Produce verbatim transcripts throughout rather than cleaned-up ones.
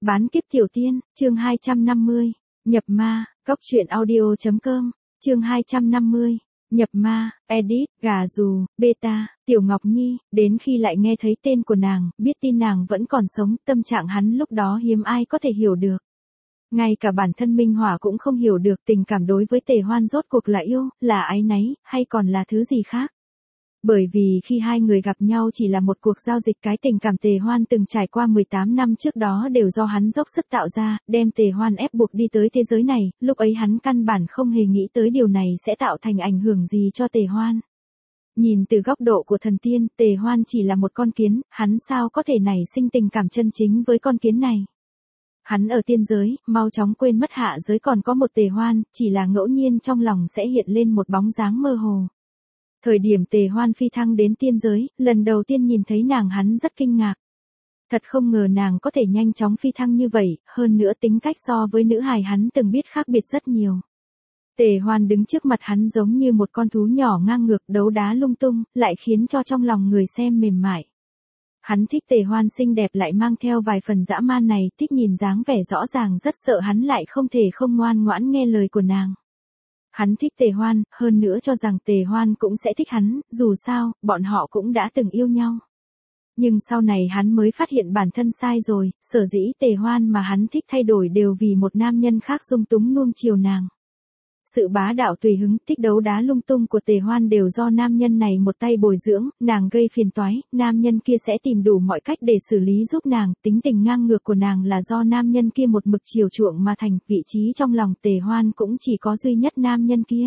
Bán kiếp tiểu tiên, chương hai trăm năm mươi. Nhập ma, Cốc truyện audio chấm com, chương hai trăm năm mươi. Nhập ma, edit, gà dù, beta, Tiểu Ngọc Nhi, đến khi lại nghe thấy tên của nàng, biết tin nàng vẫn còn sống, tâm trạng hắn lúc đó hiếm ai có thể hiểu được. Ngay cả bản thân Minh Hỏa cũng không hiểu được tình cảm đối với Tề Hoan rốt cuộc là yêu, là áy náy, hay còn là thứ gì khác. Bởi vì khi hai người gặp nhau chỉ là một cuộc giao dịch, cái tình cảm Tề Hoan từng trải qua mười tám năm trước đó đều do hắn dốc sức tạo ra, đem Tề Hoan ép buộc đi tới thế giới này, lúc ấy hắn căn bản không hề nghĩ tới điều này sẽ tạo thành ảnh hưởng gì cho Tề Hoan. Nhìn từ góc độ của thần tiên, Tề Hoan chỉ là một con kiến, hắn sao có thể nảy sinh tình cảm chân chính với con kiến này. Hắn ở tiên giới, mau chóng quên mất hạ giới còn có một Tề Hoan, chỉ là ngẫu nhiên trong lòng sẽ hiện lên một bóng dáng mơ hồ. Thời điểm Tề Hoan phi thăng đến tiên giới, lần đầu tiên nhìn thấy nàng hắn rất kinh ngạc. Thật không ngờ nàng có thể nhanh chóng phi thăng như vậy, hơn nữa tính cách so với nữ hài hắn từng biết khác biệt rất nhiều. Tề Hoan đứng trước mặt hắn giống như một con thú nhỏ ngang ngược đấu đá lung tung, lại khiến cho trong lòng người xem mềm mại. Hắn thích Tề Hoan xinh đẹp lại mang theo vài phần dã man này, thích nhìn dáng vẻ rõ ràng rất sợ hắn lại không thể không ngoan ngoãn nghe lời của nàng. Hắn thích Tề Hoan, hơn nữa cho rằng Tề Hoan cũng sẽ thích hắn, dù sao, bọn họ cũng đã từng yêu nhau. Nhưng sau này hắn mới phát hiện bản thân sai rồi, sở dĩ Tề Hoan mà hắn thích thay đổi đều vì một nam nhân khác dung túng nuông chiều nàng. Sự bá đạo tùy hứng, thích đấu đá lung tung của Tề Hoan đều do nam nhân này một tay bồi dưỡng, nàng gây phiền toái, nam nhân kia sẽ tìm đủ mọi cách để xử lý giúp nàng, tính tình ngang ngược của nàng là do nam nhân kia một mực chiều chuộng mà thành, vị trí trong lòng Tề Hoan cũng chỉ có duy nhất nam nhân kia.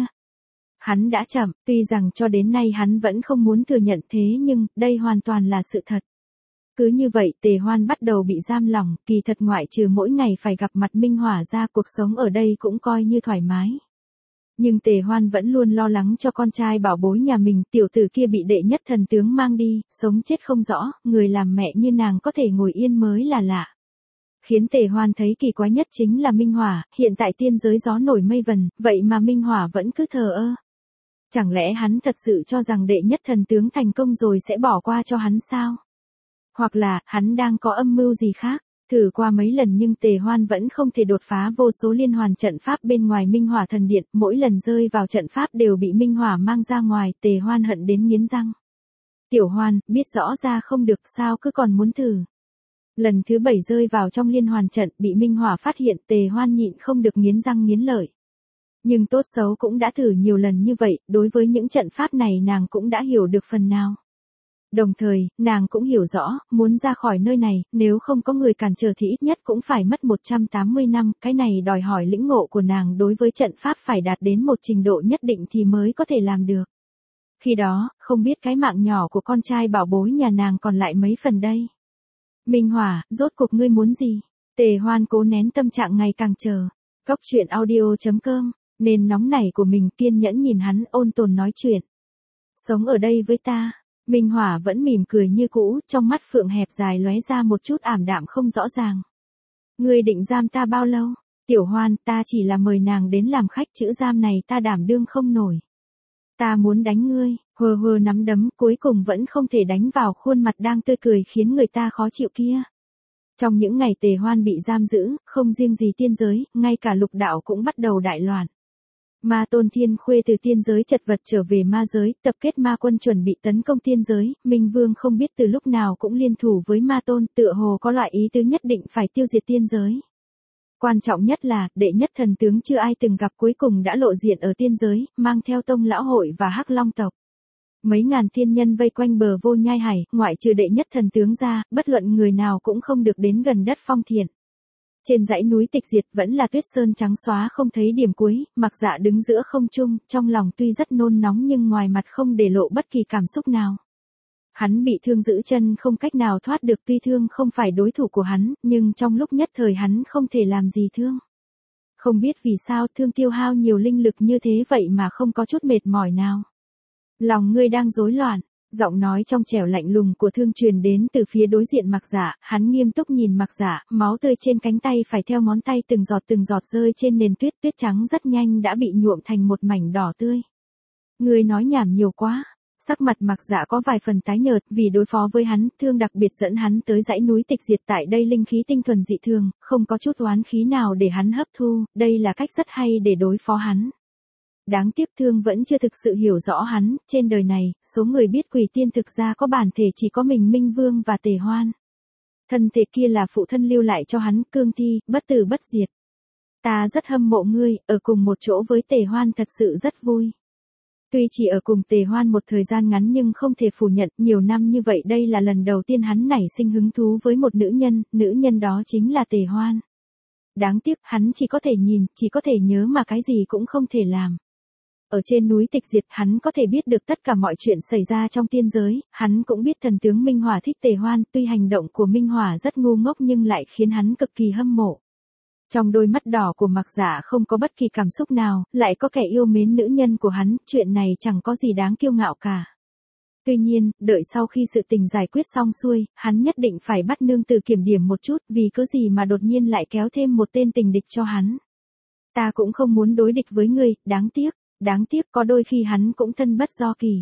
Hắn đã chậm, tuy rằng cho đến nay hắn vẫn không muốn thừa nhận thế nhưng, đây hoàn toàn là sự thật. Cứ như vậy Tề Hoan bắt đầu bị giam lỏng, kỳ thật ngoại trừ mỗi ngày phải gặp mặt Minh Hỏa ra cuộc sống ở đây cũng coi như thoải mái. Nhưng Tề Hoan vẫn luôn lo lắng cho con trai bảo bối nhà mình, tiểu tử kia bị đệ nhất thần tướng mang đi, sống chết không rõ, người làm mẹ như nàng có thể ngồi yên mới là lạ. Khiến Tề Hoan thấy kỳ quái nhất chính là Minh Hỏa, hiện tại tiên giới gió nổi mây vần, vậy mà Minh Hỏa vẫn cứ thờ ơ. Chẳng lẽ hắn thật sự cho rằng đệ nhất thần tướng thành công rồi sẽ bỏ qua cho hắn sao? Hoặc là, hắn đang có âm mưu gì khác? Thử qua mấy lần nhưng Tề Hoan vẫn không thể đột phá vô số liên hoàn trận pháp bên ngoài Minh Hỏa thần điện, mỗi lần rơi vào trận pháp đều bị Minh Hỏa mang ra ngoài, Tề Hoan hận đến nghiến răng. Tiểu Hoan, biết rõ ra không được sao cứ còn muốn thử. Lần thứ bảy rơi vào trong liên hoàn trận bị Minh Hỏa phát hiện, Tề Hoan nhịn không được nghiến răng nghiến lợi. Nhưng tốt xấu cũng đã thử nhiều lần như vậy, đối với những trận pháp này nàng cũng đã hiểu được phần nào. Đồng thời, nàng cũng hiểu rõ, muốn ra khỏi nơi này, nếu không có người cản trở thì ít nhất cũng phải mất một trăm tám mươi năm, cái này đòi hỏi lĩnh ngộ của nàng đối với trận pháp phải đạt đến một trình độ nhất định thì mới có thể làm được. Khi đó, không biết cái mạng nhỏ của con trai bảo bối nhà nàng còn lại mấy phần đây. Minh Hỏa, rốt cuộc ngươi muốn gì? Tề Hoan cố nén tâm trạng ngày càng chờ. Cốc truyện audio chấm com, nên nóng nảy của mình kiên nhẫn nhìn hắn ôn tồn nói chuyện. Sống ở đây với ta. Minh Hỏa vẫn mỉm cười như cũ, trong mắt phượng hẹp dài lóe ra một chút ảm đạm không rõ ràng. Ngươi định giam ta bao lâu? Tiểu Hoan, ta chỉ là mời nàng đến làm khách, chữ giam này ta đảm đương không nổi. Ta muốn đánh ngươi, hờ hờ nắm đấm, cuối cùng vẫn không thể đánh vào khuôn mặt đang tươi cười khiến người ta khó chịu kia. Trong những ngày Tề Hoan bị giam giữ, không riêng gì tiên giới, ngay cả lục đạo cũng bắt đầu đại loạn. Ma Tôn Thiên Khuê từ tiên giới chật vật trở về ma giới, tập kết ma quân chuẩn bị tấn công tiên giới, Minh Vương không biết từ lúc nào cũng liên thủ với Ma Tôn, tựa hồ có loại ý tứ nhất định phải tiêu diệt tiên giới. Quan trọng nhất là, đệ nhất thần tướng chưa ai từng gặp cuối cùng đã lộ diện ở tiên giới, mang theo Tông Lão Hội và Hắc Long tộc. Mấy ngàn tiên nhân vây quanh bờ Vô Nhai Hải, ngoại trừ đệ nhất thần tướng ra, bất luận người nào cũng không được đến gần đất Phong Thiện. Trên dãy núi tịch diệt vẫn là tuyết sơn trắng xóa không thấy điểm cuối, Mặc Dạ đứng giữa không trung, trong lòng tuy rất nôn nóng nhưng ngoài mặt không để lộ bất kỳ cảm xúc nào. Hắn bị thương giữ chân không cách nào thoát được, tuy thương không phải đối thủ của hắn, nhưng trong lúc nhất thời hắn không thể làm gì thương. Không biết vì sao thương tiêu hao nhiều linh lực như thế vậy mà không có chút mệt mỏi nào. Lòng ngươi đang rối loạn. Giọng nói trong trẻo lạnh lùng của Thương truyền đến từ phía đối diện Mặc Dạ, hắn nghiêm túc nhìn Mặc Dạ, máu tươi trên cánh tay phải theo ngón tay từng giọt từng giọt rơi trên nền tuyết, tuyết trắng rất nhanh đã bị nhuộm thành một mảnh đỏ tươi. Ngươi nói nhảm nhiều quá, Sắc mặt Mạc Dạ có vài phần tái nhợt, vì đối phó với hắn, Thương đặc biệt dẫn hắn tới dãy núi tịch diệt, tại đây linh khí tinh thuần dị thường, không có chút oán khí nào để hắn hấp thu, đây là cách rất hay để đối phó hắn. Đáng tiếc Thương vẫn chưa thực sự hiểu rõ hắn, trên đời này, số người biết Quỷ Tiên thực ra có bản thể chỉ có mình Minh Vương và Tề Hoan. Thân thể kia là phụ thân lưu lại cho hắn, cương thi, bất tử bất diệt. Ta rất hâm mộ ngươi, ở cùng một chỗ với Tề Hoan thật sự rất vui. Tuy chỉ ở cùng Tề Hoan một thời gian ngắn nhưng không thể phủ nhận, nhiều năm như vậy đây là lần đầu tiên hắn nảy sinh hứng thú với một nữ nhân, nữ nhân đó chính là Tề Hoan. Đáng tiếc, hắn chỉ có thể nhìn, chỉ có thể nhớ mà cái gì cũng không thể làm. Ở trên núi tịch diệt, hắn có thể biết được tất cả mọi chuyện xảy ra trong tiên giới, hắn cũng biết thần tướng Minh Hỏa thích Tề Hoan, tuy hành động của Minh Hỏa rất ngu ngốc nhưng lại khiến hắn cực kỳ hâm mộ. Trong đôi mắt đỏ của Mạc Dạ không có bất kỳ cảm xúc nào, lại có kẻ yêu mến nữ nhân của hắn, chuyện này chẳng có gì đáng kiêu ngạo cả. Tuy nhiên, đợi sau khi sự tình giải quyết xong xuôi, hắn nhất định phải bắt nương tử kiểm điểm một chút, vì cớ gì mà đột nhiên lại kéo thêm một tên tình địch cho hắn. Ta cũng không muốn đối địch với ngươi, đáng tiếc, đáng tiếc có đôi khi hắn cũng thân bất do kỳ.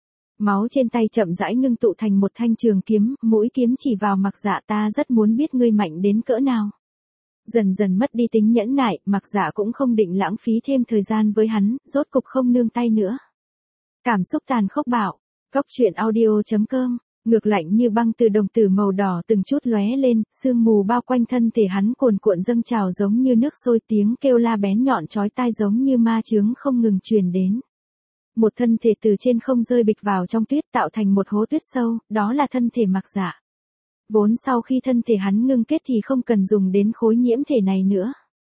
Máu trên tay chậm rãi ngưng tụ thành một thanh trường kiếm, mũi kiếm chỉ vào Mạc Dạ, ta rất muốn biết ngươi mạnh đến cỡ nào. Dần dần mất đi tính nhẫn nại, Mạc Dạ cũng không định lãng phí thêm thời gian với hắn, rốt cục không nương tay nữa. Cảm xúc tàn khốc bạo, Cốc truyện audio chấm com, ngược lạnh như băng từ đồng tử màu đỏ từng chút lóe lên, sương mù bao quanh thân thể hắn cuồn cuộn dâng trào giống như nước sôi, tiếng kêu la bén nhọn chói tai giống như ma chướng không ngừng truyền đến. Một thân thể từ trên không rơi bịch vào trong tuyết tạo thành một hố tuyết sâu, đó là thân thể Mạc Dạ. Vốn sau khi thân thể hắn ngưng kết thì không cần dùng đến khối nhiễm thể này nữa.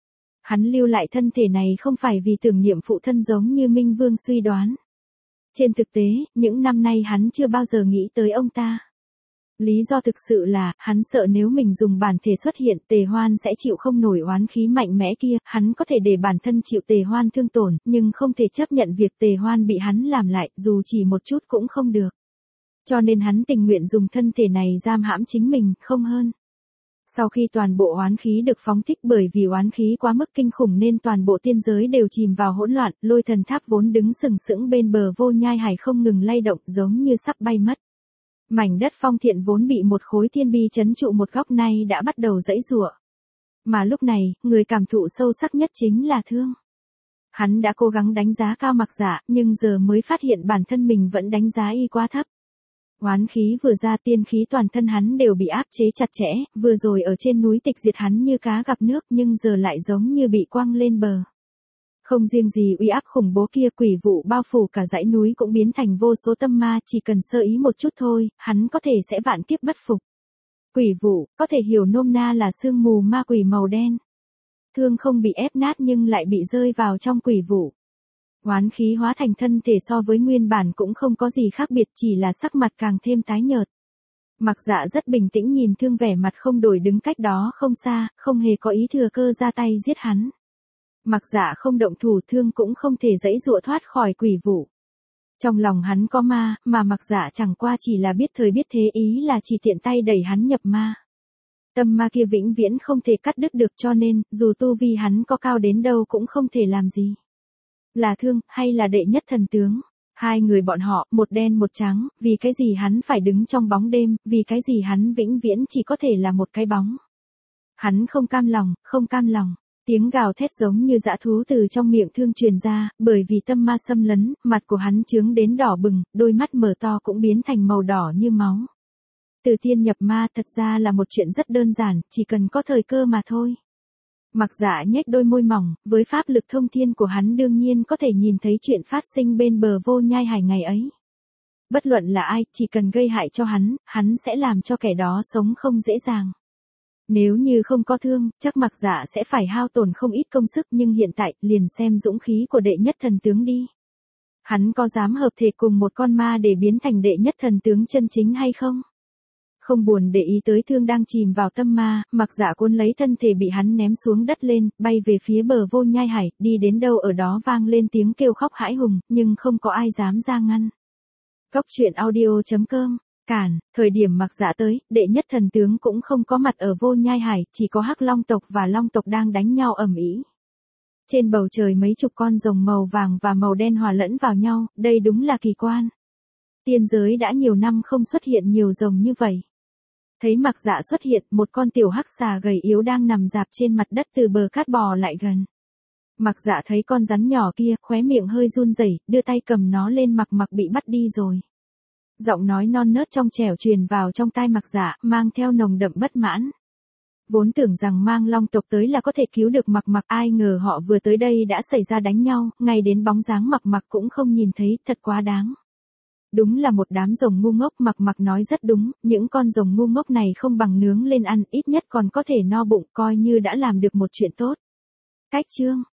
Hắn lưu lại thân thể này không phải vì tưởng niệm phụ thân giống như Minh Vương suy đoán. Trên thực tế, những năm nay hắn chưa bao giờ nghĩ tới ông ta. Lý do thực sự là, hắn sợ nếu mình dùng bản thể xuất hiện, Tề Hoan sẽ chịu không nổi oán khí mạnh mẽ kia, hắn có thể để bản thân chịu Tề Hoan thương tổn, nhưng không thể chấp nhận việc Tề Hoan bị hắn làm lại, dù chỉ một chút cũng không được. Cho nên hắn tình nguyện dùng thân thể này giam hãm chính mình, không hơn. Sau khi toàn bộ oán khí được phóng thích, bởi vì oán khí quá mức kinh khủng nên toàn bộ tiên giới đều chìm vào hỗn loạn, Lôi Thần Tháp vốn đứng sừng sững bên bờ vô nhai hải không ngừng lay động giống như sắp bay mất. Mảnh đất phong thiện vốn bị một khối thiên bi trấn trụ một góc nay đã bắt đầu giãy giụa. Mà lúc này, người cảm thụ sâu sắc nhất chính là Thương. Hắn đã cố gắng đánh giá cao Mạc Dạ, nhưng giờ mới phát hiện bản thân mình vẫn đánh giá y quá thấp. Oán khí vừa ra, tiên khí toàn thân hắn đều bị áp chế chặt chẽ, vừa rồi ở trên núi tịch diệt hắn như cá gặp nước nhưng giờ lại giống như bị quăng lên bờ. Không riêng gì uy áp khủng bố kia, quỷ vụ bao phủ cả dãy núi cũng biến thành vô số tâm ma, chỉ cần sơ ý một chút thôi, hắn có thể sẽ vạn kiếp bất phục. Quỷ vụ, có thể hiểu nôm na là sương mù ma quỷ màu đen. Thương không bị ép nát nhưng lại bị rơi vào trong quỷ vụ. Oán khí hóa thành thân thể so với nguyên bản cũng không có gì khác biệt, chỉ là sắc mặt càng thêm tái nhợt. Mạc Dạ rất bình tĩnh nhìn Thương vẻ mặt không đổi đứng cách đó không xa, không hề có ý thừa cơ ra tay giết hắn. Mạc Dạ không động thủ, Thương cũng không thể giãy giụa thoát khỏi quỷ vụ. Trong lòng hắn có ma, mà Mạc Dạ chẳng qua chỉ là biết thời biết thế, ý là chỉ tiện tay đẩy hắn nhập ma. Tâm ma kia vĩnh viễn không thể cắt đứt được, cho nên, dù tu vi hắn có cao đến đâu cũng không thể làm gì. Là Thương, hay là đệ nhất thần tướng? Hai người bọn họ, một đen một trắng, vì cái gì hắn phải đứng trong bóng đêm, vì cái gì hắn vĩnh viễn chỉ có thể là một cái bóng. Hắn không cam lòng, không cam lòng. Tiếng gào thét giống như dã thú từ trong miệng Thương truyền ra, bởi vì tâm ma xâm lấn, mặt của hắn chướng đến đỏ bừng, đôi mắt mở to cũng biến thành màu đỏ như máu. Từ tiên nhập ma thật ra là một chuyện rất đơn giản, chỉ cần có thời cơ mà thôi. Mạc Dạ nhếch đôi môi mỏng, với pháp lực thông thiên của hắn đương nhiên có thể nhìn thấy chuyện phát sinh bên bờ vô nhai hải ngày ấy. Bất luận là ai, chỉ cần gây hại cho hắn, hắn sẽ làm cho kẻ đó sống không dễ dàng. Nếu như không có Thương, chắc Mạc Dạ sẽ phải hao tổn không ít công sức, nhưng hiện tại, liền xem dũng khí của đệ nhất thần tướng đi. Hắn có dám hợp thể cùng một con ma để biến thành đệ nhất thần tướng chân chính hay không? Không buồn để ý tới Thương đang chìm vào tâm ma, Mạc Dạ cuốn lấy thân thể bị hắn ném xuống đất lên, bay về phía bờ vô nhai hải, đi đến đâu ở đó vang lên tiếng kêu khóc hãi hùng, nhưng không có ai dám ra ngăn. Cốc truyện audio chấm com, cản, thời điểm Mạc Dạ tới, đệ nhất thần tướng cũng không có mặt ở vô nhai hải, chỉ có Hắc Long tộc và Long tộc đang đánh nhau ầm ĩ. Trên bầu trời mấy chục con rồng màu vàng và màu đen hòa lẫn vào nhau, đây đúng là kỳ quan. Tiên giới đã nhiều năm không xuất hiện nhiều rồng như vậy. Thấy Mặc Dạ xuất hiện, một con tiểu hắc xà gầy yếu đang nằm rạp trên mặt đất từ bờ cát bò lại gần. Mặc Dạ thấy con rắn nhỏ kia, khóe miệng hơi run rẩy, đưa tay cầm nó lên. Mặc Mặc bị bắt đi rồi. Giọng nói non nớt trong trẻo truyền vào trong tai Mặc Dạ, mang theo nồng đậm bất mãn. Vốn tưởng rằng mang long tộc tới là có thể cứu được Mặc Mặc, ai ngờ họ vừa tới đây đã xảy ra đánh nhau, ngay đến bóng dáng Mặc Mặc cũng không nhìn thấy, thật quá đáng. Đúng là một đám rồng ngu ngốc. Mặc Mặc nói rất đúng, những con rồng ngu ngốc này không bằng nướng lên ăn, ít nhất còn có thể no bụng, coi như đã làm được một chuyện tốt. Cách chương